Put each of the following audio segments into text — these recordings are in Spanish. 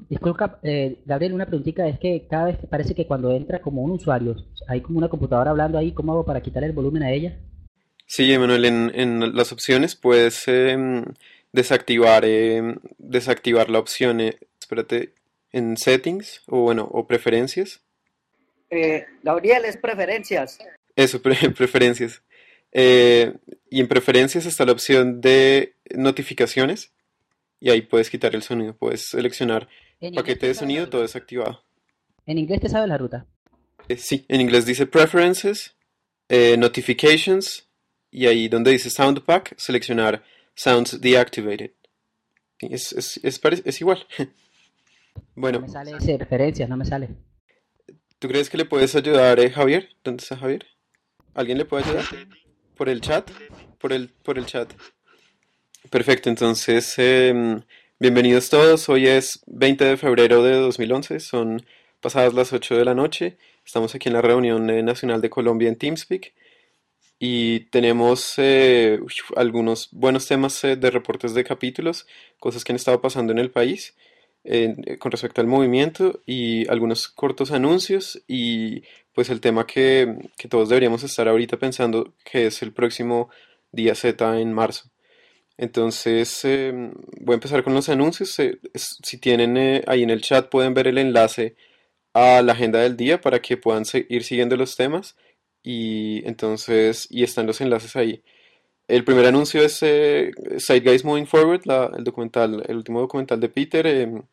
Disculpa, Gabriel, una preguntita, es que cada vez parece que cuando entra como un usuario, hay como una computadora hablando ahí, ¿cómo hago para quitarle el volumen a ella? Sí, Emanuel, en las opciones puedes desactivar la opción, espérate, en settings o bueno, o preferencias. Gabriel, es preferencias. Eso, preferencias. Eh, y en preferencias está la opción de notificaciones y ahí puedes quitar el sonido. Puedes seleccionar En inglés paquete te de sabe la sonido todo ruta. desactivado. En inglés te sabe la ruta. Sí, en inglés dice Preferences, Notifications y ahí donde dice Sound Pack, seleccionar Sounds Deactivated. Sí, es igual. No Bueno, me sale ese preferencias, no me sale. ¿tú crees que le puedes ayudar, Javier? ¿Dónde está Javier? ¿Alguien le puede ayudar? ¿Por el chat? Por el chat. Perfecto, entonces, bienvenidos todos. Hoy es 20 de febrero de 2011, son pasadas las 8 de la noche. Estamos aquí en la reunión nacional de Colombia en TeamSpeak y tenemos algunos buenos temas de reportes de capítulos, cosas que han estado pasando en el país con respecto al movimiento y algunos cortos anuncios y pues el tema que todos deberíamos estar ahorita pensando que es el próximo día Z en marzo. Entonces, voy a empezar con los anuncios. Si tienen ahí en el chat pueden ver el enlace a la agenda del día para que puedan ir siguiendo los temas y entonces, y están los enlaces ahí. El primer anuncio es Zeitgeist Moving Forward, el documental, el último documental de Peter.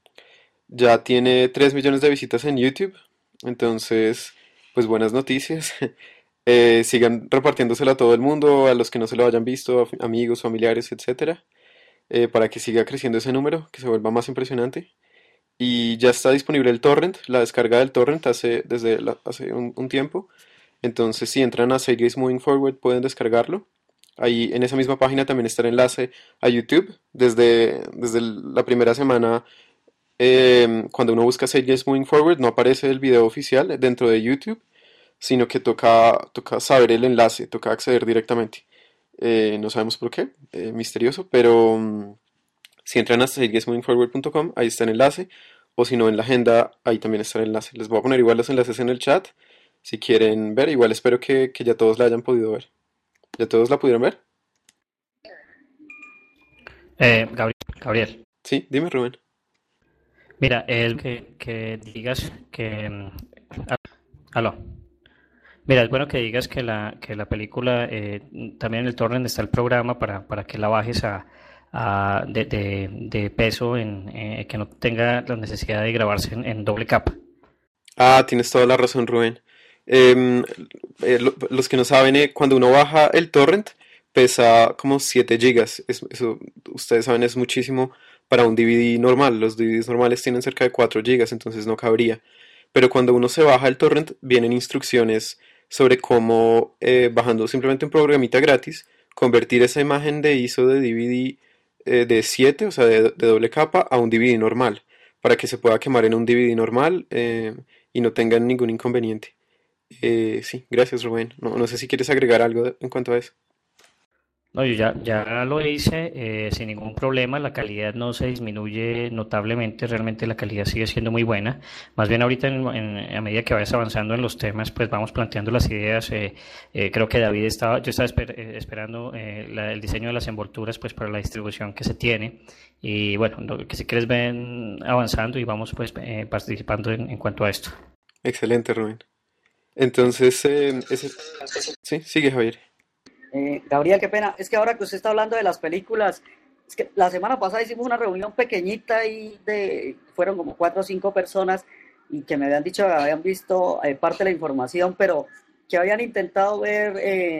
Ya tiene 3 millones de visitas en YouTube, entonces, pues buenas noticias. Sigan repartiéndoselo a todo el mundo, a los que no se lo hayan visto, amigos, familiares, etcétera, para que siga creciendo ese número, que se vuelva más impresionante. Y ya está disponible el torrent, la descarga del torrent hace un tiempo. Entonces, si entran a Series Moving Forward, pueden descargarlo. Ahí en esa misma página también está el enlace a YouTube. Desde la primera semana, cuando uno busca Series Moving Forward, no aparece el video oficial dentro de YouTube, sino que toca saber el enlace, toca acceder directamente. No sabemos por qué, misterioso, pero si entran a seriesmovingforward.com, ahí está el enlace, o si no en la agenda, ahí también está el enlace. Les voy a poner igual los enlaces en el chat, si quieren ver, igual espero que ya todos la hayan podido ver. ¿Ya todos la pudieron ver? Gabriel, Sí, dime Rubén. mira, es que digas que... aló. Mira, es bueno que digas que la película, también en el torrent está el programa para que la bajes de peso, que no tenga la necesidad de grabarse en doble capa. Ah, tienes toda la razón, Rubén. Em, los que no saben, cuando uno baja el torrent, pesa como 7 gigas. Eso, ustedes saben, es muchísimo para un DVD normal. Los DVDs normales tienen cerca de 4 gigas, entonces no cabría. Pero cuando uno se baja el torrent, vienen instrucciones sobre cómo, bajando simplemente un programita gratis, convertir esa imagen de ISO de DVD de 7, o sea, de doble capa, a un DVD normal, para que se pueda quemar en un DVD normal. Y no tengan ningún inconveniente. Sí, gracias Rubén. No sé si quieres agregar algo en cuanto a eso. No, yo ya lo hice sin ningún problema, la calidad no se disminuye notablemente, realmente la calidad sigue siendo muy buena. Más bien ahorita a medida que vayas avanzando en los temas, pues vamos planteando las ideas. Creo que yo estaba esperando el diseño de las envolturas pues para la distribución que se tiene. Y bueno, que si quieres ven avanzando y vamos pues participando en cuanto a esto. Excelente Rubén. Entonces, sí, sigue Javier. Gabriel, qué pena. Es que ahora que usted está hablando de las películas, es que la semana pasada hicimos una reunión pequeñita y fueron como 4 o 5 personas y que me habían dicho que habían visto parte de la información, pero que habían intentado ver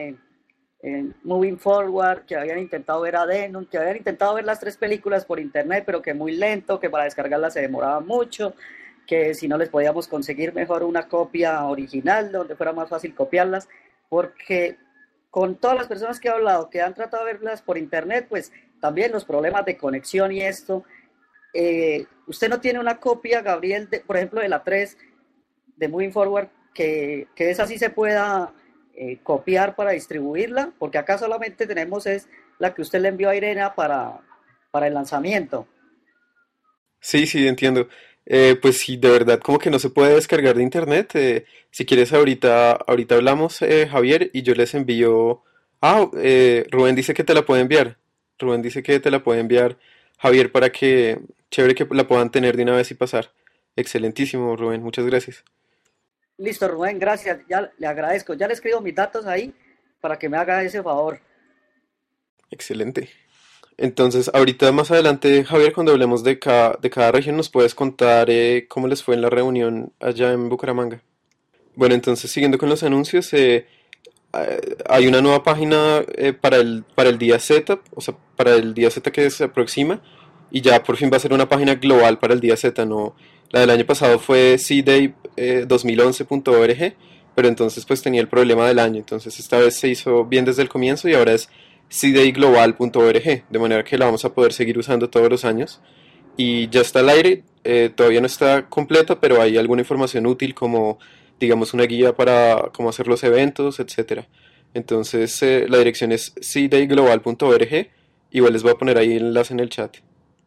Moving Forward, que habían intentado ver Adenum, que habían intentado ver las 3 películas por internet, pero que muy lento, que para descargarlas se demoraba mucho, que si no les podíamos conseguir mejor una copia original donde fuera más fácil copiarlas, porque con todas las personas que he hablado que han tratado de verlas por internet, pues también los problemas de conexión y esto. Usted no tiene una copia, Gabriel, por ejemplo, de la 3 de Moving Forward, que esa sí se pueda copiar para distribuirla, porque acá solamente tenemos es la que usted le envió a Irena para el lanzamiento. Sí, sí, entiendo. Pues sí, de verdad, como que no se puede descargar de internet. Si quieres, ahorita hablamos, Javier, y yo les envío. Rubén dice que te la puede enviar. Rubén dice que te la puede enviar, Javier, para que, chévere que la puedan tener de una vez y pasar. Excelentísimo, Rubén, muchas gracias. Listo, Rubén, gracias. Ya le agradezco. Ya le escribo mis datos ahí para que me haga ese favor. Excelente. Entonces, ahorita más adelante, Javier, cuando hablemos de cada región, nos puedes contar cómo les fue en la reunión allá en Bucaramanga. Bueno, entonces, siguiendo con los anuncios, hay una nueva página para el día Z, o sea, para el día Z que se aproxima, y ya por fin va a ser una página global para el día Z, no, la del año pasado fue cday 2011.org, pero entonces pues tenía el problema del año, entonces esta vez se hizo bien desde el comienzo y ahora es cdayglobal.org, de manera que la vamos a poder seguir usando todos los años, y ya está al aire, todavía no está completa, pero hay alguna información útil como digamos una guía para cómo hacer los eventos, etcétera. Entonces la dirección es cdayglobal.org, igual les voy a poner ahí el enlace en el chat.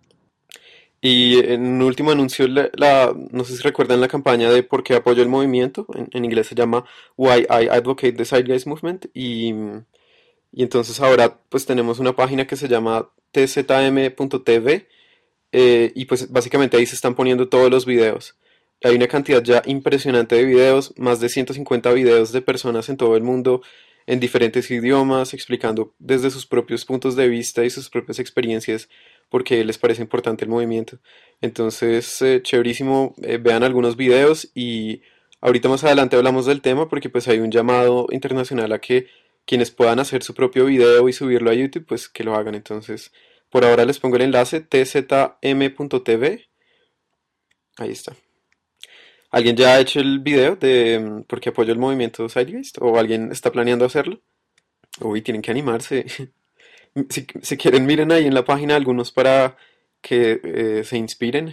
Y en un último anuncio, no sé si recuerdan la campaña de por qué apoyo el movimiento, en inglés se llama Why I Advocate the Zeitgeist Movement, y entonces ahora pues tenemos una página que se llama tzm.tv, y pues básicamente ahí se están poniendo todos los videos. Hay una cantidad ya impresionante de videos, más de 150 videos de personas en todo el mundo, en diferentes idiomas, explicando desde sus propios puntos de vista y sus propias experiencias por qué les parece importante el movimiento. Entonces, chéverísimo, vean algunos videos y ahorita más adelante hablamos del tema porque pues hay un llamado internacional a que quienes puedan hacer su propio video y subirlo a YouTube, pues que lo hagan. Entonces, por ahora les pongo el enlace tzm.tv. Ahí está. ¿Alguien ya ha hecho el video de por qué apoyo el movimiento Zeitgeist? ¿O alguien está planeando hacerlo? Uy, tienen que animarse. Si quieren, miren ahí en la página algunos para que se inspiren.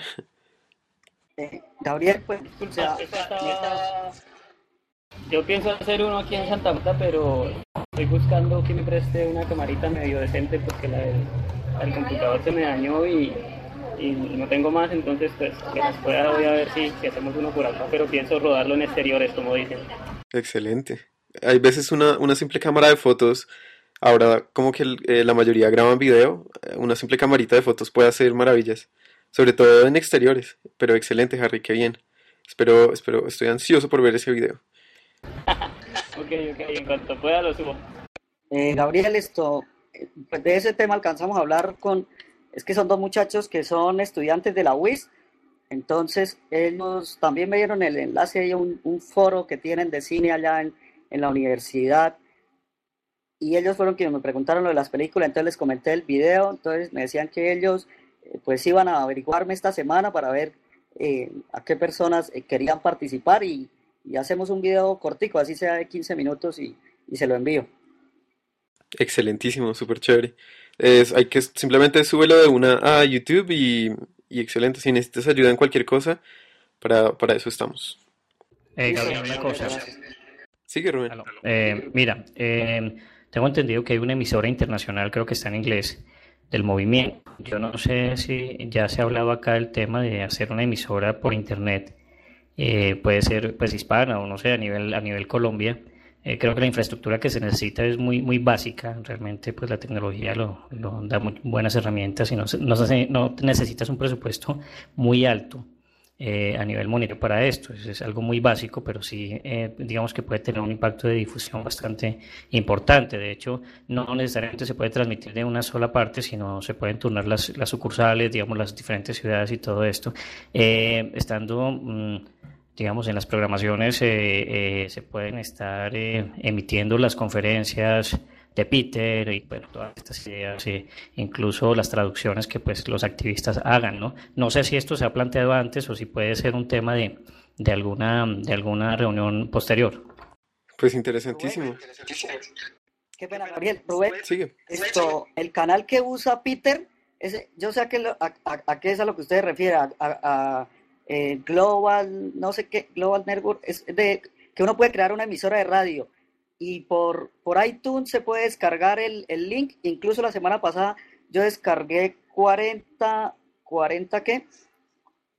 Gabriel, pues, o Ah, sea, eso mientras, estaba. Yo pienso hacer uno aquí en Santa Marta, pero estoy buscando que me preste una camarita medio decente porque el computador se me dañó y no tengo más, entonces pues apenas pueda voy a ver si hacemos uno por acá, pero pienso rodarlo en exteriores, como dicen. Excelente. Hay veces una simple cámara de fotos, ahora como que la mayoría graban video, una simple camarita de fotos puede hacer maravillas, sobre todo en exteriores. Pero excelente, Harry, qué bien. Estoy ansioso por ver ese video. Ok, en cuanto pueda lo subo. Gabriel, pues de ese tema alcanzamos a hablar es que son dos muchachos que son estudiantes de la UIS, entonces ellos también me dieron el enlace ahí a un foro que tienen de cine allá en la universidad, y ellos fueron quienes me preguntaron lo de las películas, entonces les comenté el video, entonces me decían que ellos pues iban a averiguarme esta semana para ver a qué personas querían participar y hacemos un video cortico, así sea de 15 minutos y se lo envío. Excelentísimo, súper chévere. Hay que simplemente súbelo de una a YouTube y excelente. Si necesitas ayuda en cualquier cosa, para eso estamos. Listo, Gabriel, una Gabriel, cosa. gracias. Sigue, Rubén. Aló. Mira, tengo entendido que hay una emisora internacional, creo que está en inglés, del movimiento. Yo no sé si ya se ha hablado acá del tema de hacer una emisora por internet. Puede ser pues hispana o no sé, a nivel Colombia. Creo que la infraestructura que se necesita es muy básica. Realmente pues la tecnología lo da muy buenas herramientas y no necesitas un presupuesto muy alto a nivel monetario para esto. Es algo muy básico, pero sí, digamos que puede tener un impacto de difusión bastante importante. De hecho, no necesariamente se puede transmitir de una sola parte, sino se pueden turnar las sucursales, digamos, las diferentes ciudades y todo esto. Estando, digamos, en las programaciones se pueden estar emitiendo las conferencias de Peter y bueno, todas estas ideas, incluso las traducciones que pues los activistas hagan, ¿no? No sé si esto se ha planteado antes o si puede ser un tema de alguna reunión posterior. Pues Rubén, interesantísimo. qué pena, Gabriel. Rubén, Sigue. el canal que usa Peter, yo sé a qué es a lo que usted se refiere, Global, no sé qué, Global Network, es de que uno puede crear una emisora de radio y por iTunes se puede descargar el link. Incluso la semana pasada yo descargué 40 ¿qué?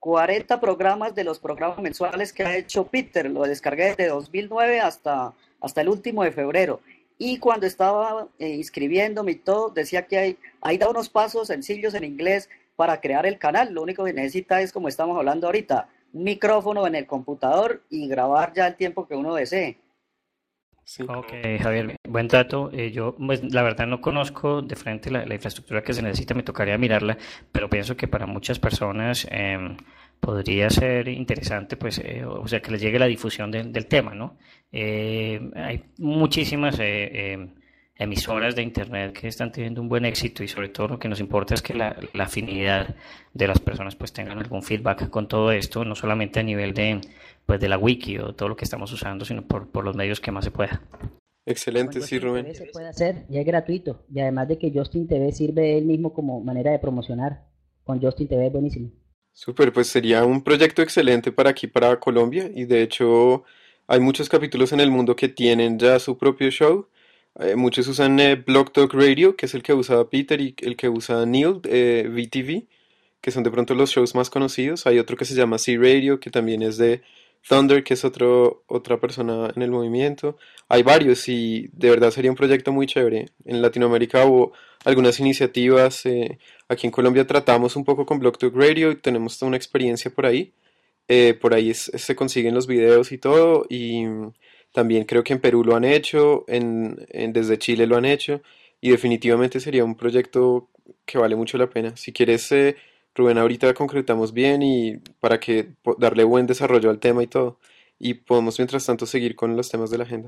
40 programas de los programas mensuales que ha hecho Peter. Lo descargué desde 2009 hasta el último de febrero. Y cuando estaba inscribiéndome y todo, decía que hay da unos pasos sencillos en inglés para crear el canal. Lo único que necesita es, como estamos hablando ahorita, un micrófono en el computador y grabar ya el tiempo que uno desee. Sí. Ok, Javier, buen dato. Yo, pues, la verdad no conozco de frente la infraestructura que se necesita, me tocaría mirarla, pero pienso que para muchas personas podría ser interesante, pues, o sea, que les llegue la difusión del tema, ¿no? Hay muchísimas emisoras de Internet que están teniendo un buen éxito y sobre todo lo que nos importa es que la afinidad de las personas pues tengan algún feedback con todo esto, no solamente a nivel pues de la wiki o todo lo que estamos usando, sino por los medios que más se pueda. Excelente, Con sí, Justin Rubén. TV se puede hacer y es gratuito. Y además de que Justin TV sirve él mismo como manera de promocionar. Con Justin TV es buenísimo. Súper, pues sería un proyecto excelente para aquí, para Colombia, y de hecho hay muchos capítulos en el mundo que tienen ya su propio show. Muchos usan Blog Talk Radio, que es el que usa Peter y el que usa Neil, VTV, que son de pronto los shows más conocidos. Hay otro que se llama C-Radio, que también es de Thunder, que es otra persona en el movimiento. Hay varios y de verdad sería un proyecto muy chévere. En Latinoamérica hubo algunas iniciativas. Aquí en Colombia tratamos un poco con Blog Talk Radio y tenemos toda una experiencia por ahí. Por ahí se consiguen los videos y todo. Y también creo que en Perú lo han hecho, desde Chile lo han hecho. Y definitivamente sería un proyecto que vale mucho la pena. Si quieres, Rubén, ahorita concretamos bien y para que darle buen desarrollo al tema y todo. Y podemos mientras tanto seguir con los temas de la agenda.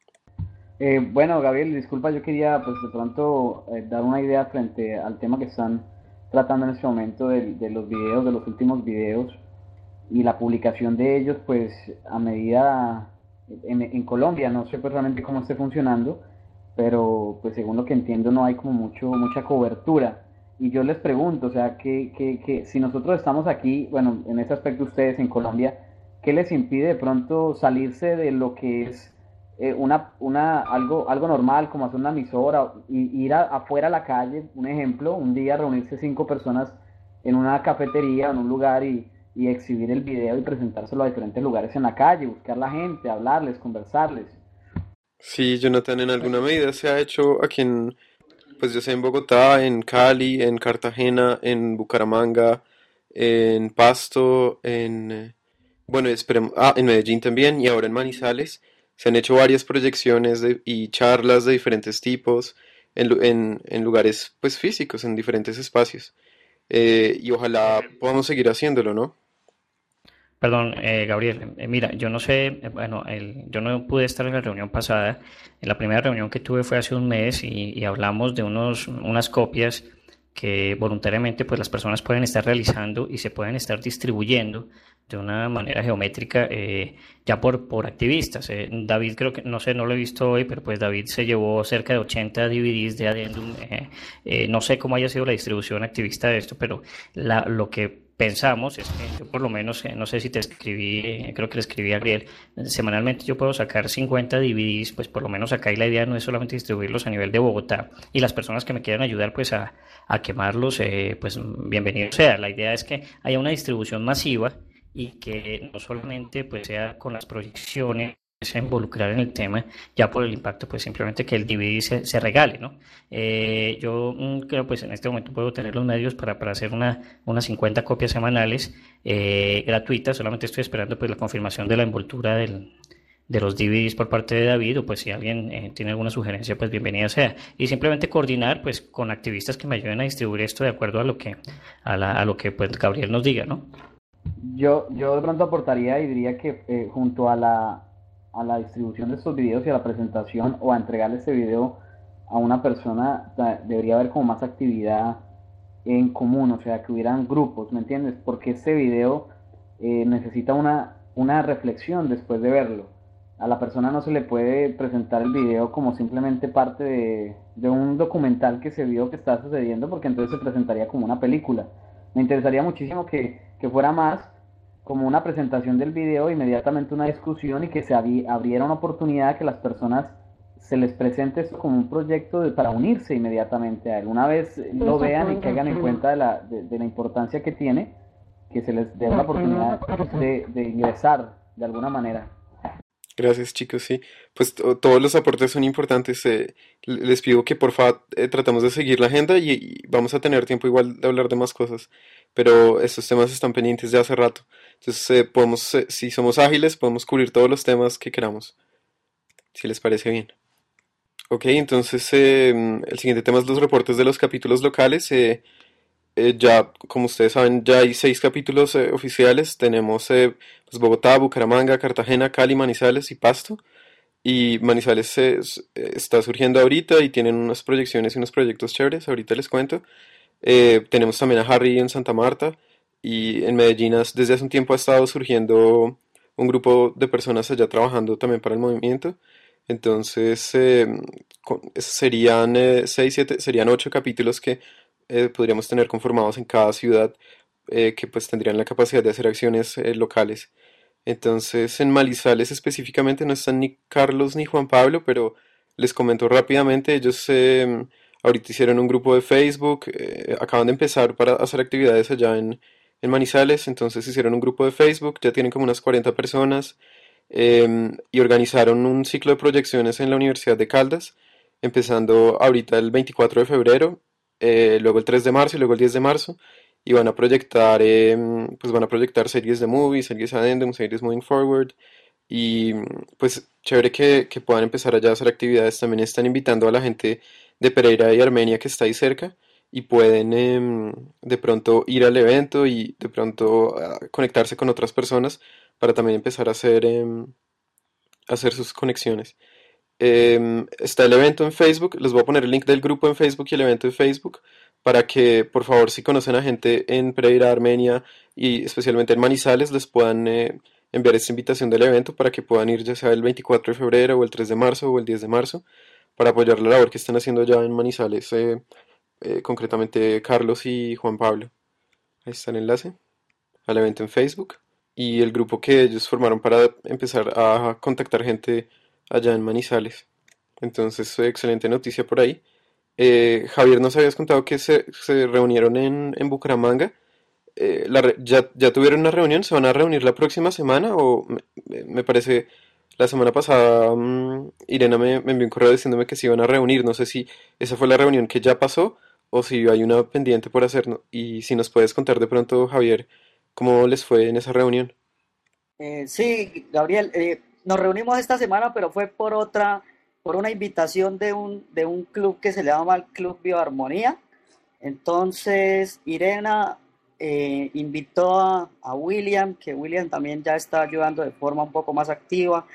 Bueno, Gabriel, disculpa, yo quería pues de pronto dar una idea frente al tema que están tratando en este momento de los videos, de los últimos videos y la publicación de ellos, pues a medida en Colombia, no sé pues realmente cómo esté funcionando, pero pues según lo que entiendo no hay como mucha cobertura. Y yo les pregunto, o sea, que si nosotros estamos aquí, bueno, en ese aspecto ustedes en Colombia, ¿qué les impide de pronto salirse de lo que es algo normal como hacer una emisora y ir afuera a la calle, un ejemplo, un día reunirse 5 personas en una cafetería o en un lugar y exhibir el video y presentárselo a diferentes lugares en la calle, buscar la gente, hablarles, conversarles? Sí, Jonathan, en alguna medida se ha hecho aquí pues yo sé, en Bogotá, en Cali, en Cartagena, en Bucaramanga, en Pasto, bueno, en Medellín también y ahora en Manizales. Se han hecho varias proyecciones y charlas de diferentes tipos en lugares pues físicos, en diferentes espacios. Y ojalá podamos seguir haciéndolo, ¿no? Perdón, Gabriel, mira, yo no sé, bueno, yo no pude estar en la reunión pasada. En la primera reunión que tuve fue hace un mes y hablamos de unas copias que voluntariamente pues las personas pueden estar realizando y se pueden estar distribuyendo de una manera geométrica ya por activistas. David creo que, no sé, no lo he visto hoy, pero pues David se llevó cerca de 80 DVDs de Addendum. No sé cómo haya sido la distribución activista de esto, pero lo que pensamos es que yo por lo menos, no sé si te escribí, creo que le escribí a Gabriel, semanalmente yo puedo sacar 50 DVDs, pues por lo menos acá y la idea no es solamente distribuirlos a nivel de Bogotá y las personas que me quieran ayudar pues a quemarlos, pues bienvenido sea. La idea es que haya una distribución masiva y que no solamente pues sea con las proyecciones a involucrar en el tema ya por el impacto, pues simplemente que el DVD se regale, ¿no? Yo creo pues en este momento puedo tener los medios para hacer unas 50 copias semanales gratuitas. Solamente estoy esperando pues la confirmación de la envoltura de los DVDs por parte de David, o pues si alguien tiene alguna sugerencia, pues bienvenida sea. Y simplemente coordinar pues con activistas que me ayuden a distribuir esto de acuerdo a lo que pues Gabriel nos diga, ¿no? Yo de pronto aportaría y diría que junto a la distribución de estos videos y a la presentación o a entregarle este video a una persona, debería haber como más actividad en común, o sea, que hubieran grupos, ¿me entiendes? Porque este video necesita una reflexión después de verlo. A la persona no se le puede presentar el video como simplemente parte de un documental que se vio que está sucediendo, porque entonces se presentaría como una película. Me interesaría muchísimo que fuera más como una presentación del video, inmediatamente una discusión y que se abriera una oportunidad que las personas se les presente esto como un proyecto para unirse inmediatamente a él. Una vez lo vean y caigan en cuenta de la importancia que tiene, que se les dé la oportunidad de ingresar de alguna manera. Gracias, chicos, sí. Pues todos los aportes son importantes. Les pido que por favor tratemos de seguir la agenda y vamos a tener tiempo igual de hablar de más cosas. Pero estos temas están pendientes de hace rato. Entonces podemos, si somos ágiles, podemos cubrir todos los temas que queramos, si les parece bien. Ok, entonces el siguiente tema es los reportes de los capítulos locales. Ya, como ustedes saben, ya hay 6 capítulos oficiales. Tenemos pues Bogotá, Bucaramanga, Cartagena, Cali, Manizales y Pasto. Y Manizales está surgiendo ahorita y tienen unas proyecciones y unos proyectos chéveres. Ahorita les cuento. Tenemos también a Harry en Santa Marta. Y en Medellín desde hace un tiempo ha estado surgiendo un grupo de personas allá trabajando también para el movimiento. Entonces, serían 6, 7, serían 8 capítulos que podríamos tener conformados en cada ciudad, que pues tendrían la capacidad de hacer acciones locales. Entonces, en Manizales específicamente no están ni Carlos ni Juan Pablo, pero les comento rápidamente, ellos ahorita hicieron un grupo de Facebook, acaban de empezar para hacer actividades allá en Manizales, entonces hicieron un grupo de Facebook, ya tienen como unas 40 personas, y organizaron un ciclo de proyecciones en la Universidad de Caldas, empezando ahorita el 24 de febrero, luego el 3 de marzo y luego el 10 de marzo, y pues van a proyectar series de movies, series addendum, series moving forward, y pues chévere que puedan empezar allá a hacer actividades. También están invitando a la gente de Pereira y Armenia que está ahí cerca, y pueden de pronto ir al evento y de pronto conectarse con otras personas para también empezar a hacer sus conexiones. Está el evento en Facebook, les voy a poner el link del grupo en Facebook y el evento en Facebook para que por favor si conocen a gente en Pereira, Armenia y especialmente en Manizales les puedan enviar esta invitación del evento para que puedan ir ya sea el 24 de febrero o el 3 de marzo o el 10 de marzo para apoyar la labor que están haciendo ya en Manizales, concretamente Carlos y Juan Pablo. Ahí está el enlace al evento en Facebook y el grupo que ellos formaron para empezar a contactar gente allá en Manizales. Entonces, excelente noticia por ahí. Javier, nos habías contado que se reunieron en Bucaramanga. ¿Ya tuvieron una reunión? ¿Se van a reunir la próxima semana? O me parece, la semana pasada Irena me envió un correo diciéndome que se iban a reunir. No sé si esa fue la reunión que ya pasó o si hay una pendiente por hacer, ¿no? Y si nos puedes contar de pronto, Javier, cómo les fue en esa reunión. Sí, Gabriel, nos reunimos esta semana, pero fue por una invitación de un club que se llama el Club Bioarmonía. Entonces, Irena invitó a William, que William también ya está ayudando de forma un poco más activa.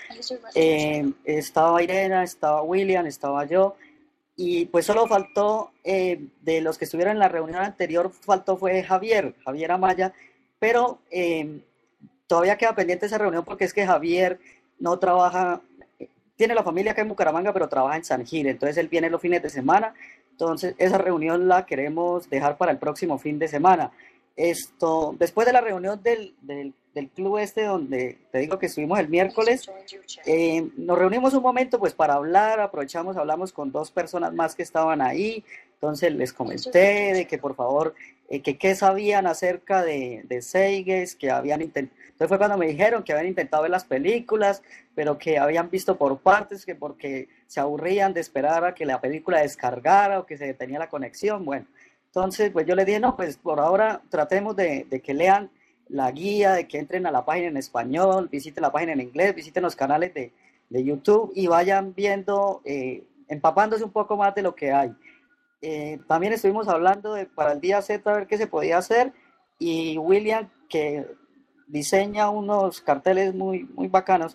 Estaba Irena, estaba William, estaba yo, y pues solo faltó, de los que estuvieron en la reunión anterior, faltó fue Javier Amaya, pero todavía queda pendiente esa reunión porque es que Javier no trabaja, tiene la familia acá en Bucaramanga, pero trabaja en San Gil, entonces él viene los fines de semana, entonces esa reunión la queremos dejar para el próximo fin de semana. Después de la reunión del club donde te digo que estuvimos el miércoles, nos reunimos un momento pues para hablar, hablamos con 2 personas más que estaban ahí, entonces les comenté de que por favor, que qué sabían acerca de Seiges, que habían intentado, entonces fue cuando me dijeron que habían intentado ver las películas, pero que habían visto por partes, que porque se aburrían de esperar a que la película descargara o que se detenía la conexión, bueno. Entonces, pues yo les dije, no, pues por ahora tratemos de que lean la guía, de que entren a la página en español, visiten la página en inglés, visiten los canales de YouTube y vayan viendo, empapándose un poco más de lo que hay. También estuvimos hablando para el día Z a ver qué se podía hacer y William, que diseña unos carteles muy, muy bacanos,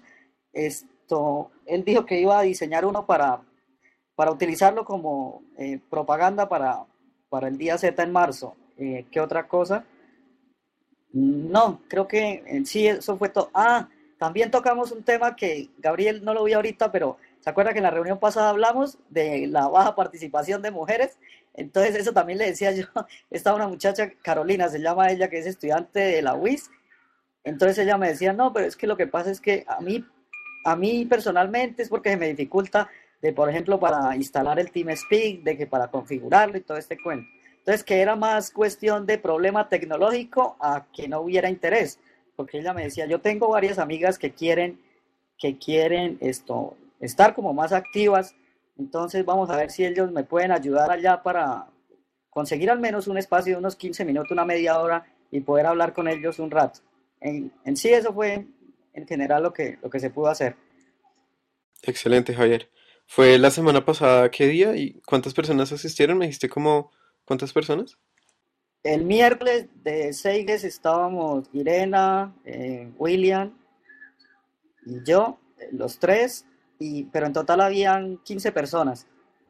él dijo que iba a diseñar uno para utilizarlo como propaganda para el día Z en marzo. ¿Qué otra cosa? No, creo que en sí eso fue todo. Ah, también tocamos un tema que Gabriel no lo vio ahorita, pero ¿se acuerda que en la reunión pasada hablamos de la baja participación de mujeres? Entonces eso también le decía yo, estaba una muchacha, Carolina se llama ella, que es estudiante de la UIS, entonces ella me decía, no, pero es que lo que pasa es que a mí personalmente es porque se me dificulta por ejemplo, para instalar el TeamSpeak, de que para configurarlo y todo este cuento. Entonces, que era más cuestión de problema tecnológico a que no hubiera interés, porque ella me decía, yo tengo varias amigas que quieren estar como más activas, entonces vamos a ver si ellos me pueden ayudar allá para conseguir al menos un espacio de unos 15 minutos, una media hora y poder hablar con ellos un rato. En sí eso fue en general lo que se pudo hacer. Excelente, Javier. ¿Fue la semana pasada qué día y cuántas personas asistieron? Me dijiste como, ¿cuántas personas? El miércoles de Seiges estábamos Irena, William y yo, los tres, pero en total habían 15 personas.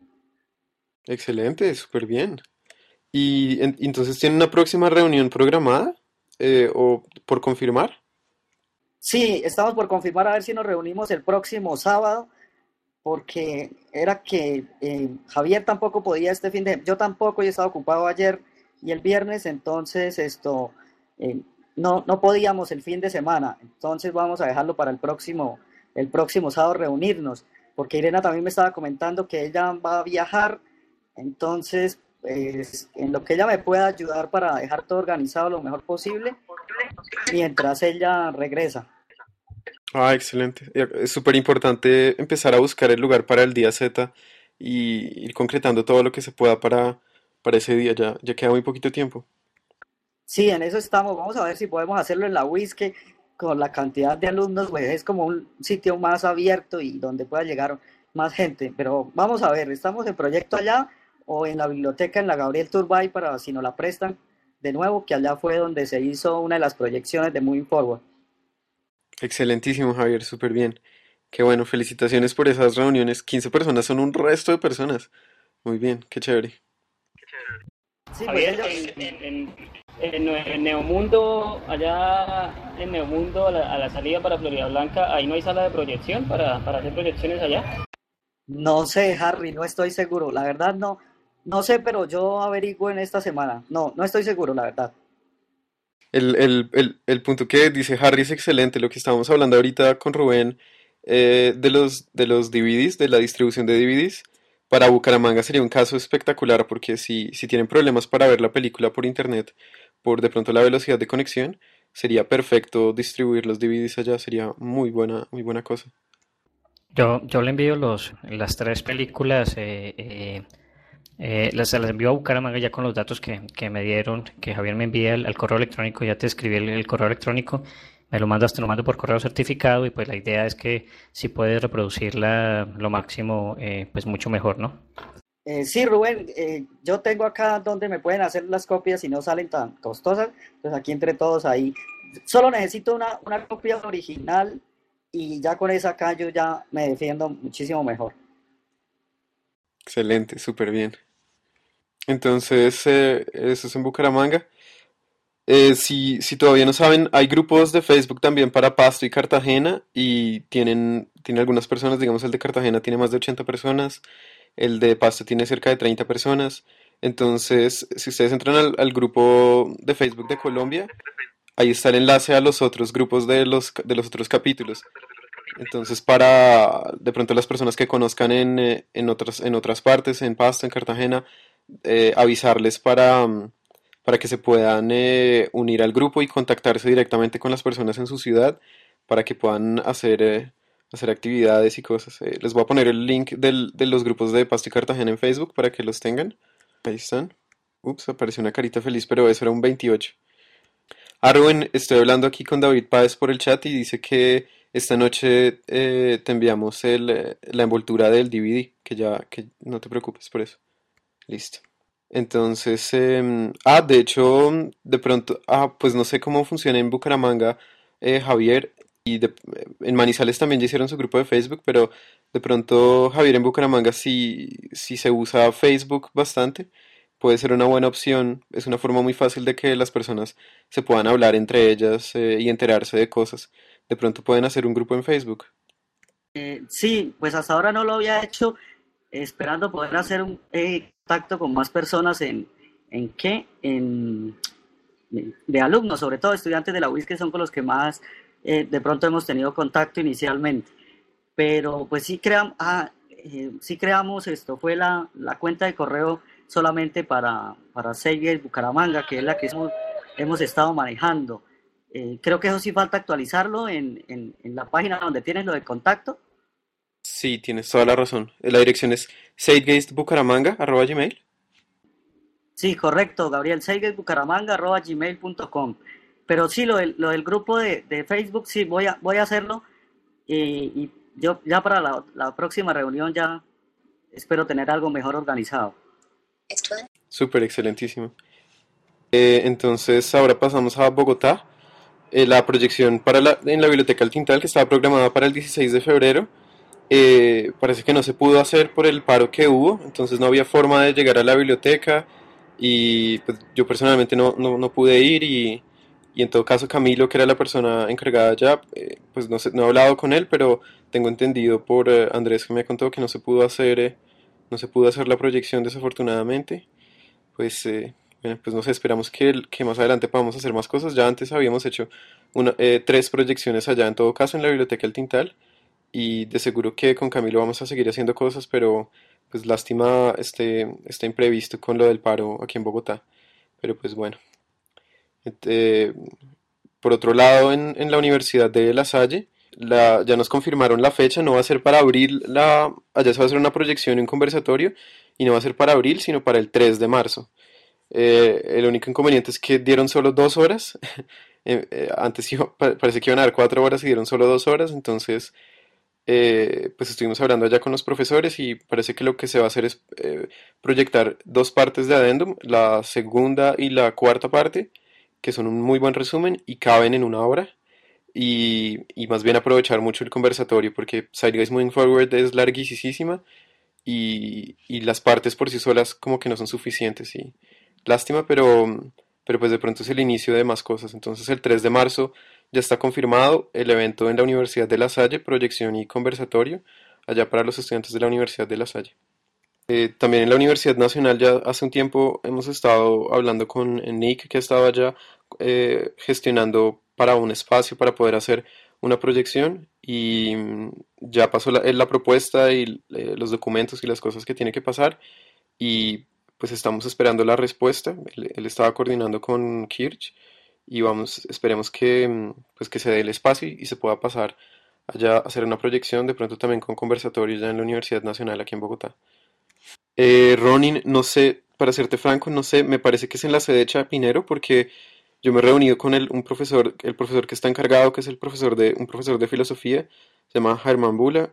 Excelente, súper bien. ¿Y entonces tienen una próxima reunión programada o por confirmar? Sí, estamos por confirmar a ver si nos reunimos el próximo sábado, porque era que Javier tampoco podía este fin de... Yo tampoco, yo estaba ocupado ayer y el viernes, entonces eh, no podíamos el fin de semana. Entonces vamos a dejarlo para el próximo sábado reunirnos, porque Irena también me estaba comentando que ella va a viajar, entonces en lo que ella me pueda ayudar para dejar todo organizado lo mejor posible mientras ella regresa. Ah, excelente. Es súper importante empezar a buscar el lugar para el día Z y ir concretando todo lo que se pueda para ese día. Ya queda muy poquito tiempo. Sí, en eso estamos. Vamos a ver si podemos hacerlo en la UIS, que con la cantidad de alumnos, pues es como un sitio más abierto y donde pueda llegar más gente. Pero vamos a ver, estamos en proyecto allá o en la biblioteca en la Gabriel Turbay para si nos la prestan de nuevo, que allá fue donde se hizo una de las proyecciones de Moving Forward. Excelentísimo, Javier, súper bien. Qué bueno, felicitaciones por esas reuniones. 15 personas son un resto de personas. Muy bien, qué chévere. Sí, pues Javier, ellos, en Neomundo, allá en Neomundo, a la salida para Florida Blanca, ahí no hay sala de proyección para hacer proyecciones allá. no sé, Harry, no estoy seguro. La verdad no sé, pero yo averiguo en esta semana. No estoy seguro, la verdad. El punto que dice Harry es excelente. Lo que estábamos hablando ahorita con Rubén de los DVDs, de la distribución de DVDs, para Bucaramanga sería un caso espectacular porque si tienen problemas para ver la película por internet, por de pronto la velocidad de conexión, sería perfecto distribuir los DVDs allá. Sería muy buena cosa. Yo le envío las tres películas, se las envío a Bucaramanga ya con los datos que me dieron, que Javier me envía al correo electrónico, ya te escribí el correo electrónico, me lo mandas, te lo mando por correo certificado y pues la idea es que si puedes reproducirla lo máximo, pues mucho mejor, ¿no? Sí, Rubén, yo tengo acá donde me pueden hacer las copias y no salen tan costosas, pues aquí entre todos ahí. Solo necesito una copia original y ya con esa acá yo ya me defiendo muchísimo mejor. Excelente, súper bien. Entonces, eso es en Bucaramanga. Si todavía no saben, hay grupos de Facebook también para Pasto y Cartagena y tiene algunas personas, digamos el de Cartagena tiene más de 80 personas, el de Pasto tiene cerca de 30 personas. Entonces, si ustedes entran al grupo de Facebook de Colombia, ahí está el enlace a los otros grupos de los otros capítulos. Entonces, para de pronto las personas que conozcan en otras partes, en Pasto, en Cartagena, avisarles para que se puedan unir al grupo y contactarse directamente con las personas en su ciudad para que puedan hacer actividades y cosas. Les voy a poner el link de los grupos de Pasto y Cartagena en Facebook para que los tengan. Ahí están. Ups, apareció una carita feliz, pero eso era un 28. Arwen, estoy hablando aquí con David Páez por el chat y dice que esta noche te enviamos la envoltura del DVD, que no te preocupes por eso. Listo. Entonces, de hecho, de pronto, pues no sé cómo funciona en Bucaramanga, Javier, y en Manizales también ya hicieron su grupo de Facebook, pero de pronto, Javier, en Bucaramanga si se usa Facebook bastante, puede ser una buena opción, es una forma muy fácil de que las personas se puedan hablar entre ellas y enterarse de cosas. De pronto pueden hacer un grupo en Facebook. Sí, pues hasta ahora no lo había hecho, esperando poder hacer un contacto con más personas ¿en qué? De alumnos, sobre todo estudiantes de la UIS, que son con los que más de pronto hemos tenido contacto inicialmente. Pero pues sí creamos esto, fue la cuenta de correo solamente para Seagate Bucaramanga, que es la que hemos estado manejando. Creo que eso sí falta actualizarlo en la página donde tienes lo de contacto. Sí, tienes toda la razón. La dirección es saidgeistbucaramanga@gmail. Sí, correcto, Gabriel, seigetbucaramanga@gmail.com. Pero sí, lo del grupo de Facebook, sí, voy a hacerlo y yo ya para la próxima reunión ya espero tener algo mejor organizado. Súper, excelentísimo. Entonces ahora pasamos a Bogotá. La proyección en la Biblioteca El Tintal, que estaba programada para el 16 de febrero, parece que no se pudo hacer por el paro que hubo, entonces no había forma de llegar a la biblioteca y pues, yo personalmente no pude ir y en todo caso Camilo, que era la persona encargada ya, pues no sé, no he hablado con él, pero tengo entendido por Andrés que me contó que no se pudo hacer la proyección desafortunadamente. Pues, bueno, pues no sé, esperamos que más adelante podamos hacer más cosas. Ya antes habíamos hecho tres proyecciones allá, en todo caso en la Biblioteca El Tintal, y de seguro que con Camilo vamos a seguir haciendo cosas, pero pues lástima este imprevisto con lo del paro aquí en Bogotá. Pero pues bueno. Eh, por otro lado, en la Universidad de La Salle, ya nos confirmaron la fecha, no va a ser para abril, allá se va a hacer una proyección y un conversatorio, y no va a ser para abril, sino para el 3 de marzo. El único inconveniente es que dieron solo 2 horas. Antes parece que iban a dar 4 horas y dieron solo 2 horas. Entonces, pues estuvimos hablando allá con los profesores y parece que lo que se va a hacer es proyectar dos partes de Addendum, la segunda y la cuarta parte, que son un muy buen resumen y caben en una hora. Y más bien aprovechar mucho el conversatorio porque Sideways Moving Forward es larguísima y las partes por sí solas como que no son suficientes y lástima, pero pues de pronto es el inicio de más cosas. Entonces el 3 de marzo ya está confirmado el evento en la Universidad de La Salle, proyección y conversatorio, allá para los estudiantes de la Universidad de La Salle. También en la Universidad Nacional ya hace un tiempo hemos estado hablando con Nick, que estaba allá gestionando para un espacio para poder hacer una proyección y ya pasó la propuesta y los documentos y las cosas que tiene que pasar y pues estamos esperando la respuesta. Él estaba coordinando con Kirch y esperemos que, pues que se dé el espacio y se pueda pasar allá a hacer una proyección, de pronto también con conversatorios ya en la Universidad Nacional aquí en Bogotá. Ronin, no sé, para serte franco, no sé, me parece que es en la sede de Chapinero porque yo me he reunido con el profesor que está encargado, que es un profesor de filosofía, se llama Germán Bula,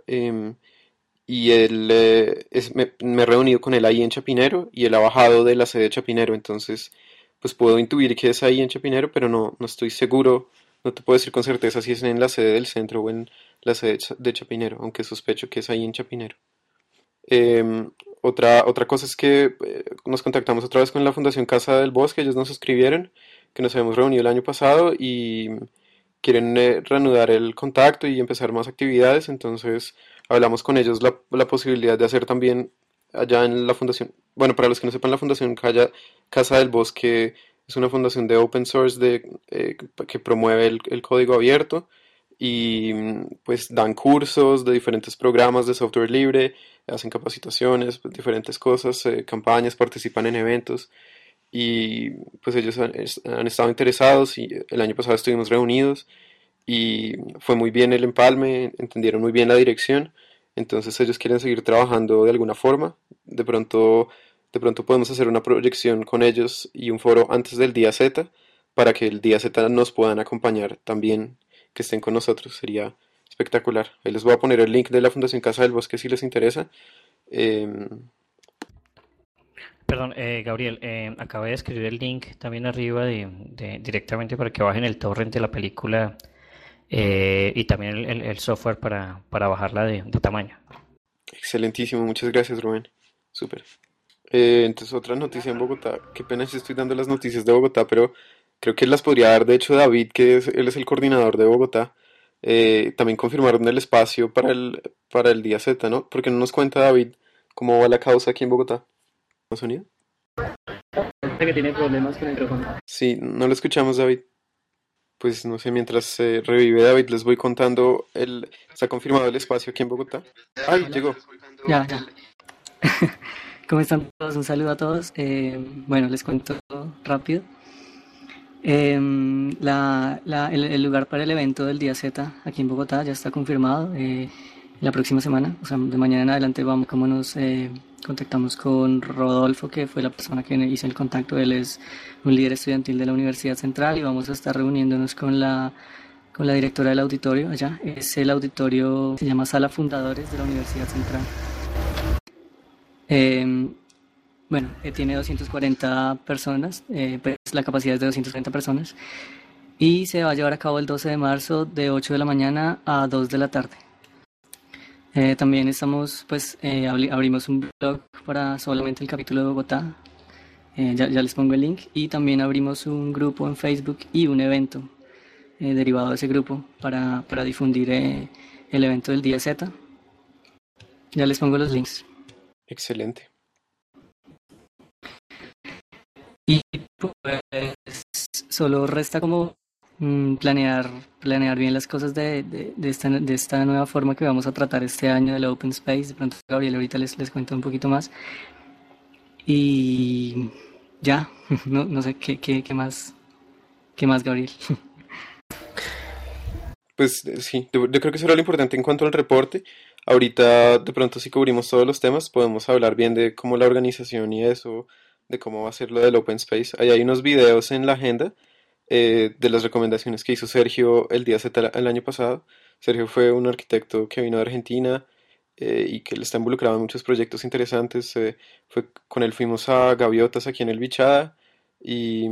y él me he reunido con él ahí en Chapinero y él ha bajado de la sede de Chapinero, entonces pues puedo intuir que es ahí en Chapinero, pero no estoy seguro, no te puedo decir con certeza si es en la sede del centro o en la sede de Chapinero, aunque sospecho que es ahí en Chapinero. Eh, otra cosa es que nos contactamos otra vez con la Fundación Casa del Bosque, ellos nos escribieron que nos habíamos reunido el año pasado y quieren reanudar el contacto y empezar más actividades, entonces hablamos con ellos la posibilidad de hacer también allá en la fundación, bueno, para los que no sepan, la Fundación Casa del Bosque es una fundación de open source que promueve el código abierto y pues dan cursos de diferentes programas de software libre, hacen capacitaciones, pues, diferentes cosas, campañas, participan en eventos y pues ellos han estado interesados y el año pasado estuvimos reunidos y fue muy bien el empalme, entendieron muy bien la dirección, entonces ellos quieren seguir trabajando de alguna forma, de pronto podemos hacer una proyección con ellos y un foro antes del día Z para que el día Z nos puedan acompañar también, que estén con nosotros, sería espectacular. Ahí les voy a poner el link de la Fundación Casa del Bosque si les interesa. Eh, Perdón, Gabriel, acabé de escribir el link también arriba directamente para que bajen el torrent de la película y también el software para bajarla de tamaño. Excelentísimo, muchas gracias Rubén, súper. Entonces otra noticia en Bogotá, qué pena si estoy dando las noticias de Bogotá, pero creo que las podría dar de hecho David, él es el coordinador de Bogotá. También confirmaron el espacio para el día Z, ¿no? ¿Por qué no nos cuenta David cómo va la causa aquí en Bogotá? ¿No sonido? Parece que tiene problemas con el micrófono. Sí, no lo escuchamos David. Pues no sé, mientras se revive David les voy contando, está confirmado el espacio aquí en Bogotá. ¡Ay, llegó! Ya. ¿Cómo están todos? Un saludo a todos. Bueno, les cuento rápido. El lugar para el evento del día Z aquí en Bogotá ya está confirmado. La próxima semana, o sea, de mañana en adelante, vamos, como nos contactamos con Rodolfo, que fue la persona que hizo el contacto. Él es un líder estudiantil de la Universidad Central y vamos a estar reuniéndonos con la directora del auditorio allá. Es el auditorio, se llama Sala Fundadores de la Universidad Central. Bueno, tiene 240 personas, pues la capacidad es de 240 personas y se va a llevar a cabo el 12 de marzo de 8 de la mañana a 2 de la tarde. También estamos, pues, abrimos un blog para solamente el capítulo de Bogotá, ya les pongo el link, y también abrimos un grupo en Facebook y un evento derivado de ese grupo para difundir el evento del día Z. Ya les pongo los links. Excelente. Y pues solo resta como planear bien las cosas de esta nueva forma que vamos a tratar este año del Open Space. De pronto Gabriel ahorita les cuento un poquito más. Y ya, no sé qué más Gabriel. Pues sí, yo creo que eso era lo importante en cuanto al reporte. Ahorita de pronto si cubrimos todos los temas podemos hablar bien de cómo la organización y eso, de cómo va a ser lo del Open Space. Ahí hay unos videos en la agenda de las recomendaciones que hizo Sergio el día Z el año pasado. Sergio fue un arquitecto que vino de Argentina y que le está involucrado en muchos proyectos interesantes. Con él fuimos a Gaviotas aquí en el Bichada y,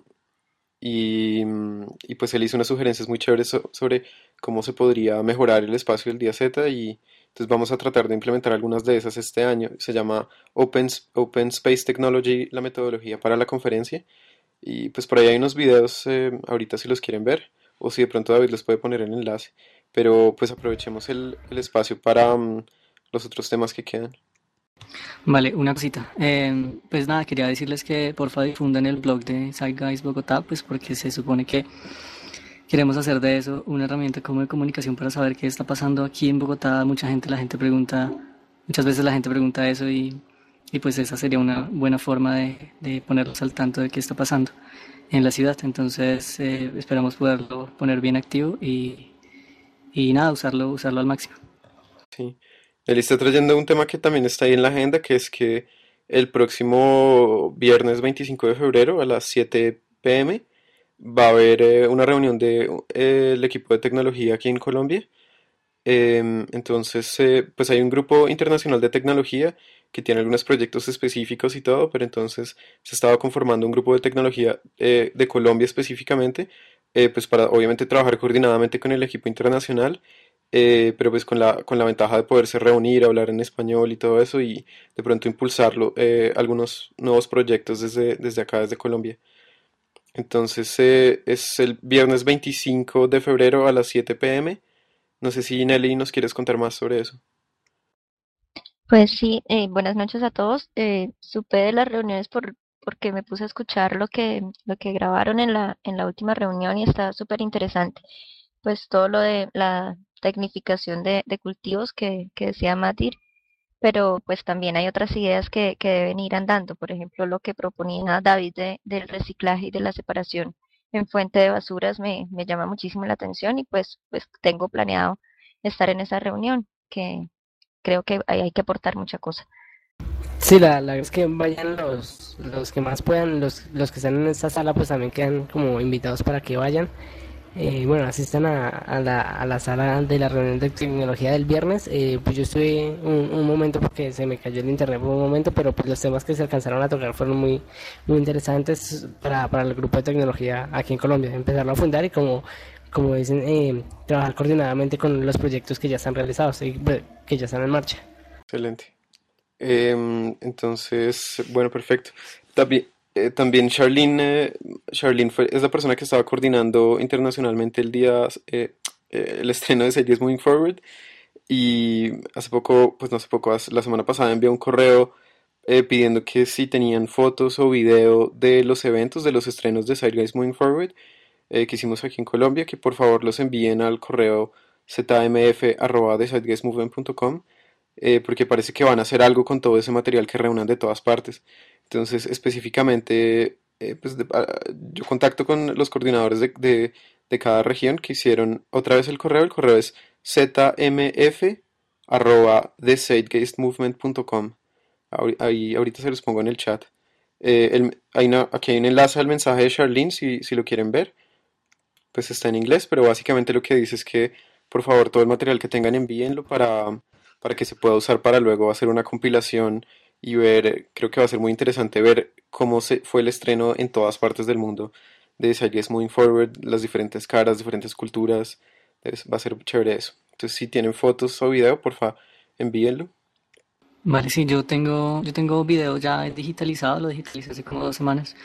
y pues él hizo unas sugerencias muy chéveres sobre cómo se podría mejorar el espacio del día Z y entonces vamos a tratar de implementar algunas de esas este año. Se llama Open Space Technology, la metodología para la conferencia. Y pues por ahí hay unos videos ahorita si los quieren ver o si de pronto David les puede poner el enlace. Pero pues aprovechemos el espacio para los otros temas que quedan. Vale, una cosita. Pues nada, quería decirles que porfa difundan el blog de Zeitgeist Bogotá, pues porque se supone que queremos hacer de eso una herramienta como de comunicación para saber qué está pasando aquí en Bogotá. Muchas veces la gente pregunta eso y pues esa sería una buena forma de ponerlos al tanto de qué está pasando en la ciudad. Entonces esperamos poderlo poner bien activo y nada, usarlo al máximo. Sí. Él está trayendo un tema que también está ahí en la agenda, que es que el próximo viernes 25 de febrero a las 7 p.m. va a haber una reunión del equipo de tecnología aquí en Colombia. Entonces, pues hay un grupo internacional de tecnología que tiene algunos proyectos específicos y todo, pero entonces se estaba conformando un grupo de tecnología de Colombia específicamente, pues para obviamente trabajar coordinadamente con el equipo internacional, pero pues con la ventaja de poderse reunir, hablar en español y todo eso y de pronto impulsarlo, algunos nuevos proyectos desde acá, desde Colombia. Entonces es el viernes 25 de febrero a las 7 p.m. No sé si Nelly nos quieres contar más sobre eso. Pues sí, buenas noches a todos. Supe de las reuniones porque me puse a escuchar lo que grabaron en la última reunión y está súper interesante. Pues todo lo de la tecnificación de cultivos que decía Matir, pero pues también hay otras ideas que deben ir andando. Por ejemplo, lo que proponía David del reciclaje y de la separación en fuente de basuras me llama muchísimo la atención y pues tengo planeado estar en esa reunión, que creo que ahí hay que aportar mucha cosa. Sí, la verdad es que vayan los que más puedan, los que están en esta sala pues también quedan como invitados para que vayan. Bueno, asistan a la sala de la reunión de tecnología del viernes. Pues yo estuve un momento porque se me cayó el internet por un momento, pero pues los temas que se alcanzaron a tocar fueron muy interesantes para el grupo de tecnología aquí en Colombia. Empezarlo a fundar y como dicen, trabajar coordinadamente con los proyectos que ya están realizados y que ya están en marcha. Excelente. Entonces, bueno, perfecto. También Charlene es la persona que estaba coordinando internacionalmente el estreno de series Moving Forward y hace poco, pues no hace poco, la semana pasada envió un correo pidiendo que si tenían fotos o video de los eventos, de los estrenos de Zeitgeist Moving Forward que hicimos aquí en Colombia, que por favor los envíen al correo zmf@thezeitgeistmovement.com. porque parece que van a hacer algo con todo ese material que reúnan de todas partes. Entonces, específicamente, yo contacto con los coordinadores de cada región que hicieron otra vez el correo es zmf@thezeitgeistmovement.com. Ahí ahorita se los pongo en el chat. Aquí hay un enlace al mensaje de Charlene si lo quieren ver. Pues está en inglés, pero básicamente lo que dice es que por favor todo el material que tengan envíenlo para que se pueda usar para luego hacer una compilación y ver, creo que va a ser muy interesante ver cómo se fue el estreno en todas partes del mundo de Side Moving Forward, las diferentes caras, diferentes culturas, va a ser chévere eso. Entonces si tienen fotos o video, porfa, envíenlo. Vale, sí, yo tengo video ya digitalizado, lo digitalicé hace como 2 semanas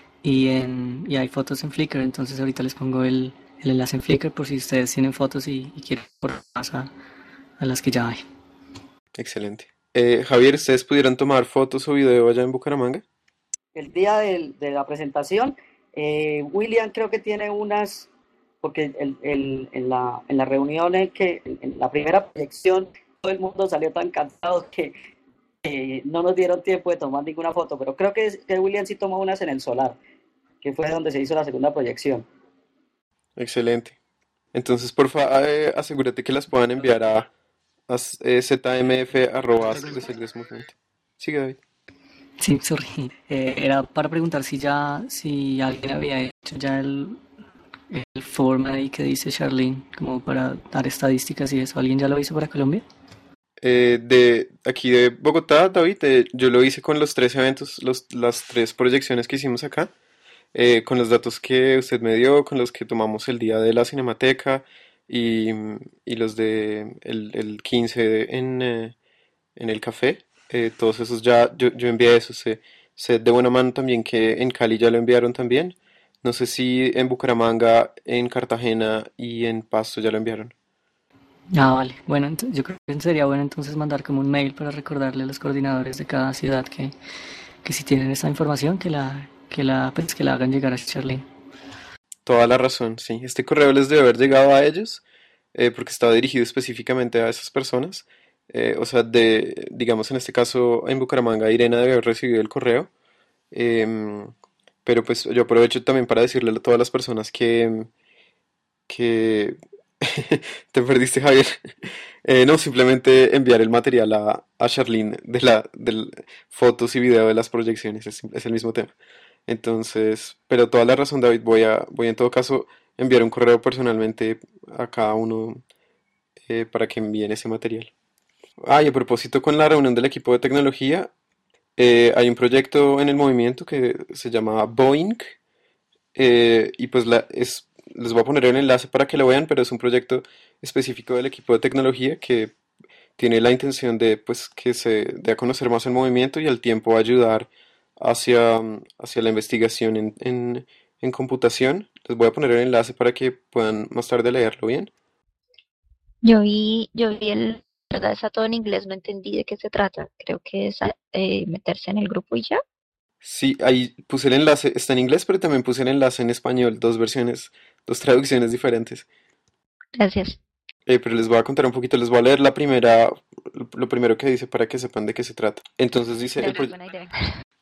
y hay fotos en Flickr, entonces ahorita les pongo el enlace en Flickr por si ustedes tienen fotos y quieren por más a las que ya hay. Excelente. Javier, ¿ustedes pudieron tomar fotos o video allá en Bucaramanga? El día de la presentación, William creo que tiene unas, porque en la reunión en la primera proyección, todo el mundo salió tan cansado que no nos dieron tiempo de tomar ninguna foto, pero creo que William sí tomó unas en el solar, que fue donde se hizo la segunda proyección. Excelente. Entonces, porfa, asegúrate que las puedan enviar a zmf@thezeitgeistmovement. Sigue, David. Sí, sorry. Era para preguntar si alguien había hecho ya el form ahí que dice Charlene, como para dar estadísticas y eso. ¿Alguien ya lo hizo para Colombia? De aquí de Bogotá, David, yo lo hice con los 3 eventos, las 3 proyecciones que hicimos acá, con los datos que usted me dio, con los que tomamos el día de la Cinemateca y, y los de el 15 en el café. Todos esos ya, yo envié eso, sé de buena mano también que en Cali ya lo enviaron también. No sé si en Bucaramanga, en Cartagena y en Pasto ya lo enviaron. Ah, vale. Bueno, yo creo que sería bueno entonces mandar como un mail para recordarle a los coordinadores de cada ciudad que si tienen esa información, pues, que la hagan llegar a Charlene. Toda la razón, sí. Este correo les debe haber llegado a ellos, porque estaba dirigido específicamente a esas personas. O sea, digamos en este caso en Bucaramanga, Irena debe haber recibido el correo. em, pero pues yo aprovecho también para decirle a todas las personas que te perdiste, Javier. No, simplemente enviar el material a Charlene de fotos y video de las proyecciones, es el mismo tema. Entonces, pero toda la razón, David, voy en todo caso enviar un correo personalmente a cada uno, para que envíen ese material. Ah, y a propósito, con la reunión del equipo de tecnología, hay un proyecto en el movimiento que se llama Boeing, y pues les voy a poner el enlace para que lo vean, pero es un proyecto específico del equipo de tecnología que tiene la intención de pues que se dé a conocer más el movimiento y al tiempo ayudar hacia la investigación en computación. Les voy a poner el enlace para que puedan más tarde leerlo bien. ¿Verdad? Está todo en inglés, no entendí de qué se trata. Creo que es meterse en el grupo y ya. Sí, ahí puse el enlace, está en inglés, pero también puse el enlace en español, 2 versiones, 2 traducciones diferentes. Gracias. Pero les voy a contar un poquito, les voy a leer lo primero que dice para que sepan de qué se trata. Entonces dice De una buena idea.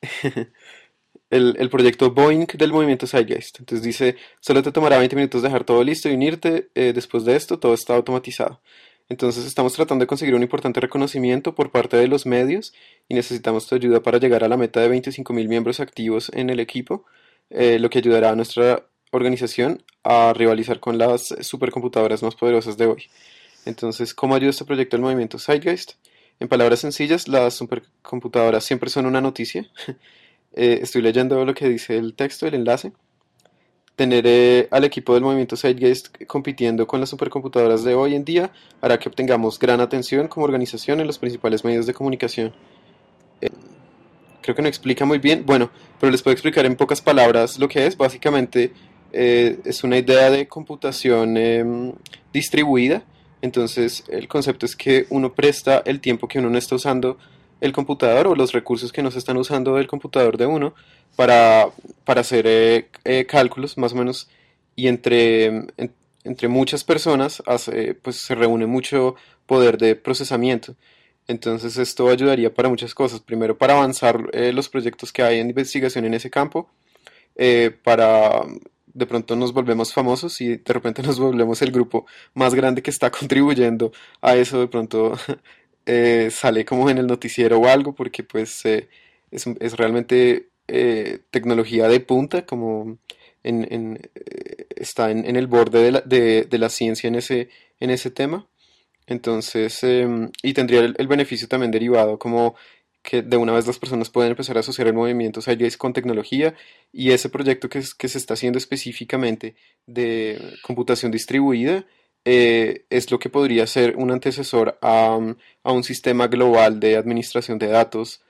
el proyecto Boeing del movimiento Zeitgeist. Entonces dice, solo te tomará 20 minutos dejar todo listo y unirte. Después de esto, todo está automatizado. Entonces estamos tratando de conseguir un importante reconocimiento por parte de los medios y necesitamos tu ayuda para llegar a la meta de 25.000 miembros activos en el equipo, lo que ayudará a nuestra organización a rivalizar con las supercomputadoras más poderosas de hoy. Entonces, ¿cómo ayuda este proyecto al movimiento Zeitgeist? En palabras sencillas, las supercomputadoras siempre son una noticia. Estoy leyendo lo que dice el texto, el enlace. Tener al equipo del movimiento Zeitgeist compitiendo con las supercomputadoras de hoy en día hará que obtengamos gran atención como organización en los principales medios de comunicación. Creo que no explica muy bien, bueno, pero les puedo explicar en pocas palabras lo que es. Básicamente es una idea de computación distribuida. Entonces el concepto es que uno presta el tiempo que uno no está usando el computador o los recursos que no se están usando del computador de uno para, para hacer cálculos más o menos, y entre muchas personas pues se reúne mucho poder de procesamiento. Entonces esto ayudaría para muchas cosas. Primero, para avanzar los proyectos que hay en investigación en ese campo, para de pronto nos volvemos famosos y de repente nos volvemos el grupo más grande que está contribuyendo a eso, de pronto sale como en el noticiero o algo, porque pues es realmente tecnología de punta, como está en el borde de la ciencia en ese tema. Entonces, y tendría el beneficio también derivado, como que de una vez las personas pueden empezar a asociar el movimiento Sideways con tecnología, y ese proyecto que se está haciendo específicamente de computación distribuida es lo que podría ser un antecesor a un sistema global de administración de datos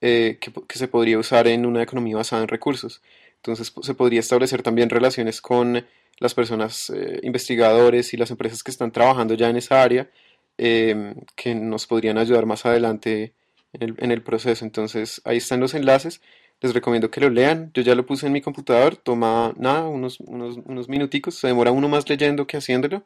que se podría usar en una economía basada en recursos. Entonces se podría establecer también relaciones con las personas investigadores y las empresas que están trabajando ya en esa área, que nos podrían ayudar más adelante en el proceso. Entonces ahí están los enlaces, les recomiendo que lo lean. Yo ya lo puse en mi computador, toma nada, unos minuticos, se demora uno más leyendo que haciéndolo,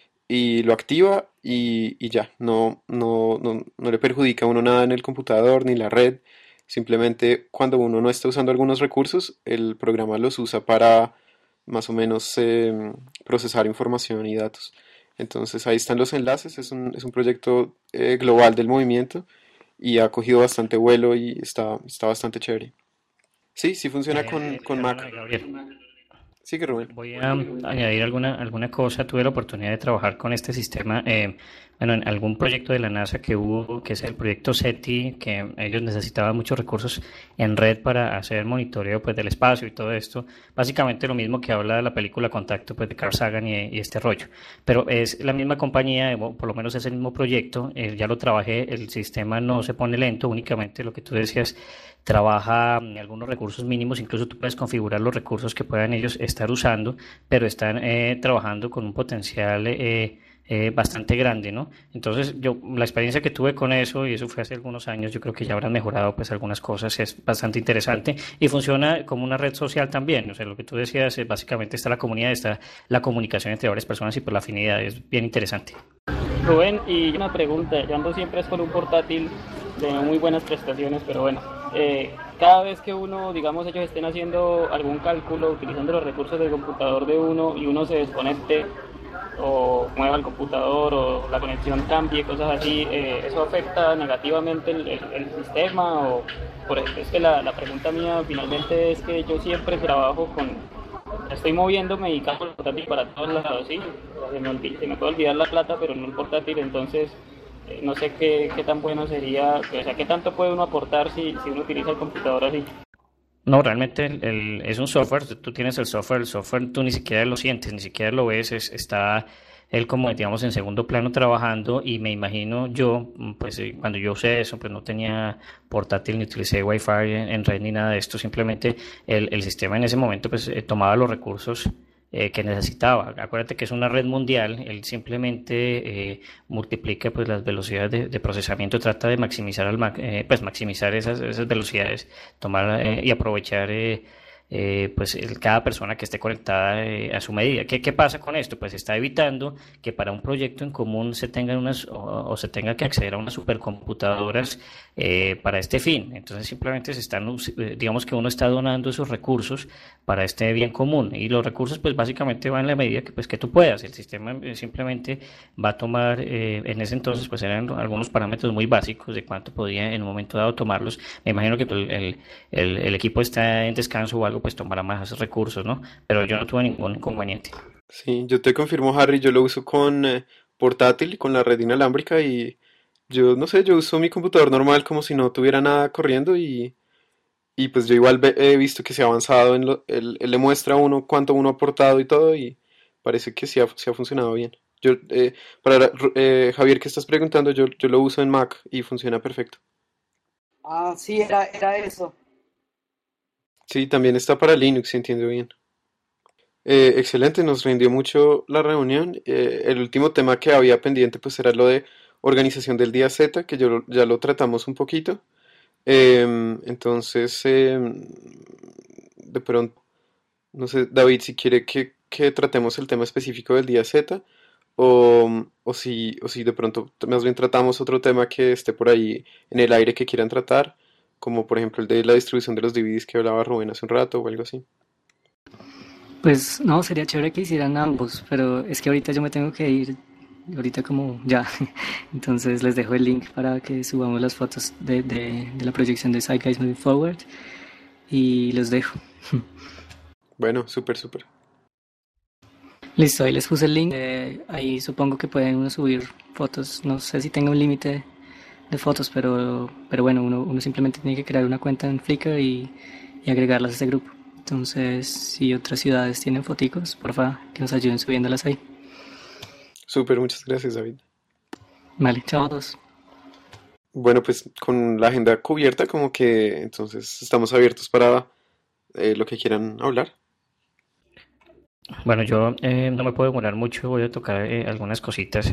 y lo activa y ya, no le perjudica a uno nada en el computador ni la red. Simplemente cuando uno no está usando algunos recursos, el programa los usa para más o menos procesar información y datos. Entonces ahí están los enlaces, es un proyecto global del movimiento y ha cogido bastante vuelo y está bastante chévere. Sí, sí funciona con Mac. Perdóname, Gabriel. Sí, que Rubén. Voy a añadir alguna cosa. Tuve la oportunidad de trabajar con este sistema, bueno, en algún proyecto de la NASA que hubo, que es el proyecto SETI, que ellos necesitaban muchos recursos en red para hacer monitoreo pues del espacio y todo esto. Básicamente lo mismo que habla de la película Contacto pues de Carl Sagan y este rollo. Pero es la misma compañía, o por lo menos es el mismo proyecto. Ya lo trabajé, el sistema no se pone lento, únicamente lo que tú decías trabaja algunos recursos mínimos, incluso tú puedes configurar los recursos que puedan ellos estar usando, pero están trabajando con un potencial bastante grande, ¿no? Entonces, la experiencia que tuve con eso, y eso fue hace algunos años, yo creo que ya habrán mejorado pues algunas cosas, es bastante interesante y funciona como una red social también. O sea, lo que tú decías, básicamente está la comunidad, está la comunicación entre varias personas y pues la afinidad es bien interesante. Rubén, y una pregunta, yo ando siempre es con un portátil de muy buenas prestaciones, pero bueno, cada vez que uno, digamos, ellos estén haciendo algún cálculo utilizando los recursos del computador de uno y uno se desconecte o mueva el computador o la conexión cambie, cosas así, ¿eso afecta negativamente el sistema? O, es que la pregunta mía finalmente es que yo siempre trabajo estoy moviéndome y cargo el portátil para todos lados, ¿sí? Se me puede olvidar la plata, pero no el portátil, entonces no sé qué tan bueno sería, o sea, qué tanto puede uno aportar si uno utiliza el computador así. No, realmente es un software, tú tienes el software tú ni siquiera lo sientes, ni siquiera lo ves, está él como digamos en segundo plano trabajando y me imagino yo, pues cuando yo usé eso, pues no tenía portátil ni utilicé Wi-Fi en red ni nada de esto, simplemente el sistema en ese momento pues tomaba los recursos que necesitaba. Acuérdate que es una red mundial, él simplemente multiplica pues las velocidades de procesamiento, trata de maximizar pues maximizar esas velocidades, tomar y aprovechar pues cada persona que esté conectada a su medida. ¿Qué pasa con esto? Pues está evitando que para un proyecto en común se tengan o se tenga que acceder a unas supercomputadoras para este fin. Entonces simplemente digamos que uno está donando esos recursos para este bien común y los recursos pues básicamente van en la medida que tú puedas. El sistema simplemente va a tomar, en ese entonces pues eran algunos parámetros muy básicos de cuánto podía en un momento dado tomarlos. Me imagino que el equipo está en descanso o algo, pues tomará más recursos, ¿no? Pero yo no tuve ningún inconveniente. Sí, yo te confirmo, Harry, yo lo uso con portátil, con la red inalámbrica, y yo no sé, yo uso mi computador normal como si no tuviera nada corriendo, y pues yo igual he visto que se ha avanzado él le muestra a uno cuánto uno ha aportado y todo, y parece que sí ha funcionado bien. Yo, Javier, ¿qué estás preguntando? Yo lo uso en Mac y funciona perfecto. Ah, sí, era eso. Sí, también está para Linux, si entiendo bien. Excelente, nos rindió mucho la reunión. El último tema que había pendiente pues era lo de organización del día Z, que ya lo tratamos un poquito. Entonces, de pronto, no sé, David, si quiere que tratemos el tema específico del día Z, o si de pronto más bien tratamos otro tema que esté por ahí en el aire que quieran tratar, como por ejemplo el de la distribución de los DVDs que hablaba Rubén hace un rato o algo así. Pues no, sería chévere que hicieran ambos, pero es que ahorita yo me tengo que ir, ahorita como ya. Entonces les dejo el link para que subamos las fotos de la proyección de Side Guys Moving Forward y los dejo. Bueno, súper, súper. Listo, ahí les puse el link. Ahí supongo que pueden uno subir fotos. No sé si tenga un límite de fotos, pero bueno, uno simplemente tiene que crear una cuenta en Flickr y agregarlas a este grupo. Entonces, si otras ciudades tienen foticos, porfa, que nos ayuden subiéndolas ahí. Súper, muchas gracias, David. Vale, chao a todos. Bueno, pues con la agenda cubierta, como que entonces estamos abiertos para lo que quieran hablar. Bueno, yo no me puedo demorar mucho, voy a tocar algunas cositas.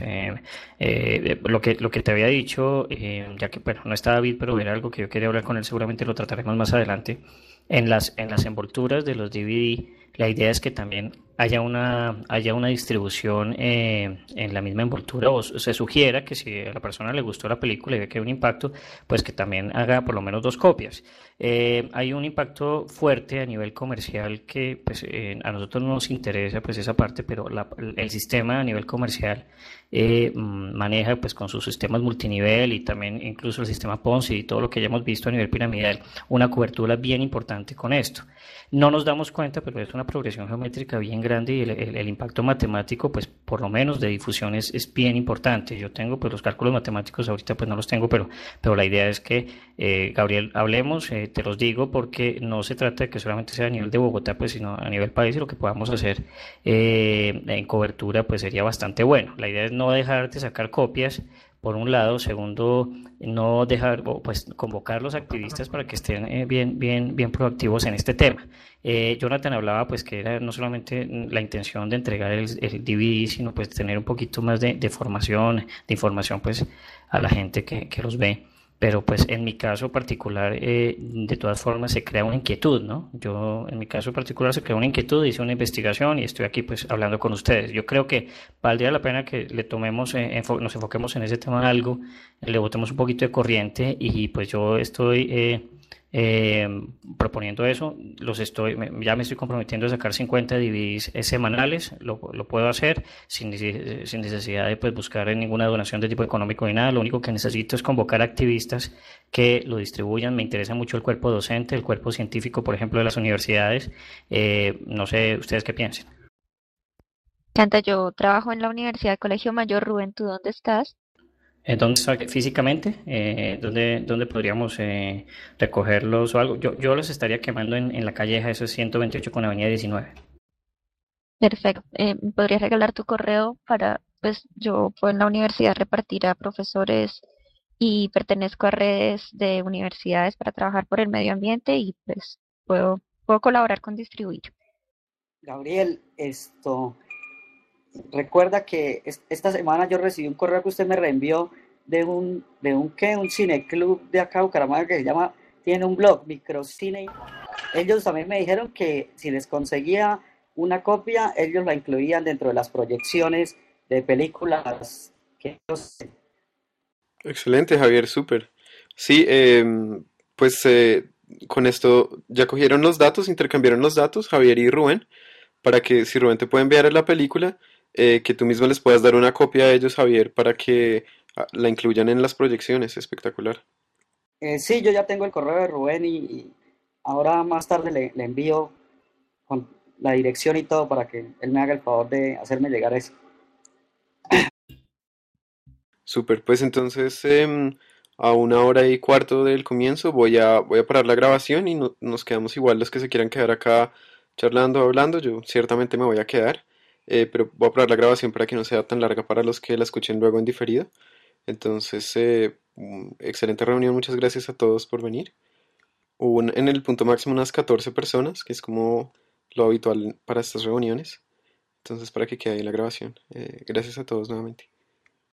Lo que te había dicho, ya que bueno, no está David, pero era algo que yo quería hablar con él, seguramente lo trataremos más adelante. En las envolturas de los DVD, la idea es que también haya una distribución en la misma envoltura, o se sugiera que si a la persona le gustó la película y ve que hay un impacto, pues que también haga por lo menos dos copias. Hay un impacto fuerte a nivel comercial que pues, a nosotros no nos interesa pues esa parte, pero el sistema a nivel comercial maneja pues con sus sistemas multinivel y también incluso el sistema Ponzi y todo lo que ya hemos visto a nivel piramidal, una cobertura bien importante con esto. No nos damos cuenta, pero es una progresión geométrica bien grande y el impacto matemático, pues por lo menos de difusión es bien importante. Yo tengo pues los cálculos matemáticos, ahorita pues no los tengo, pero la idea es que, Gabriel, hablemos, te los digo, porque no se trata de que solamente sea a nivel de Bogotá, pues sino a nivel país y lo que podamos hacer en cobertura pues sería bastante bueno. La idea es no dejar de sacar copias, por un lado. Segundo, no dejar, o, pues convocar a los activistas para que estén bien proactivos en este tema. Jonathan hablaba pues que era no solamente la intención de entregar el DVD, sino pues tener un poquito más de formación, de información pues a la gente que los ve. Pero pues en mi caso particular, de todas formas se crea una inquietud, ¿no? Yo en mi caso particular se crea una inquietud, hice una investigación y estoy aquí pues hablando con ustedes. Yo creo que valdría la pena que le tomemos, nos enfoquemos en ese tema algo, le botemos un poquito de corriente y pues yo estoy eh, proponiendo eso, ya me estoy comprometiendo a sacar 50 DVDs semanales, lo puedo hacer sin necesidad de pues, buscar ninguna donación de tipo económico ni nada. Lo único que necesito es convocar activistas que lo distribuyan. Me interesa mucho el cuerpo docente, el cuerpo científico, por ejemplo, de las universidades. No sé ustedes qué piensen. Canta, yo trabajo en la Universidad Colegio Mayor. Rubén, ¿tú dónde estás? ¿Dónde está físicamente? ¿Dónde podríamos recogerlos o algo? Yo los estaría quemando en la calleja, eso es 128 con Avenida 19. Perfecto. ¿Me podrías regalar tu correo para, pues yo puedo en la universidad repartir a profesores y pertenezco a redes de universidades para trabajar por el medio ambiente y pues puedo colaborar con distribuir. Gabriel, recuerda que esta semana yo recibí un correo que usted me reenvió un cineclub de acá, Bucaramanga, que tiene un blog, Microcine. Ellos también me dijeron que si les conseguía una copia, ellos la incluían dentro de las proyecciones de películas que ellos... Excelente, Javier, súper. Sí, pues con esto ya cogieron los datos, intercambiaron los datos, Javier y Rubén, para que si Rubén te puede enviar la película, que tú mismo les puedas dar una copia a ellos, Javier, para que la incluyan en las proyecciones. Espectacular. Sí, yo ya tengo el correo de Rubén y ahora más tarde le envío con la dirección y todo para que él me haga el favor de hacerme llegar eso. Súper, pues entonces a 1 hora y cuarto del comienzo voy a parar la grabación y nos quedamos igual los que se quieran quedar acá charlando, hablando. Yo ciertamente me voy a quedar, pero voy a parar la grabación para que no sea tan larga para los que la escuchen luego en diferido. Entonces, excelente reunión, muchas gracias a todos por venir. Hubo en el punto máximo unas 14 personas, que es como lo habitual para estas reuniones. Entonces, para que quede ahí la grabación. Gracias a todos nuevamente.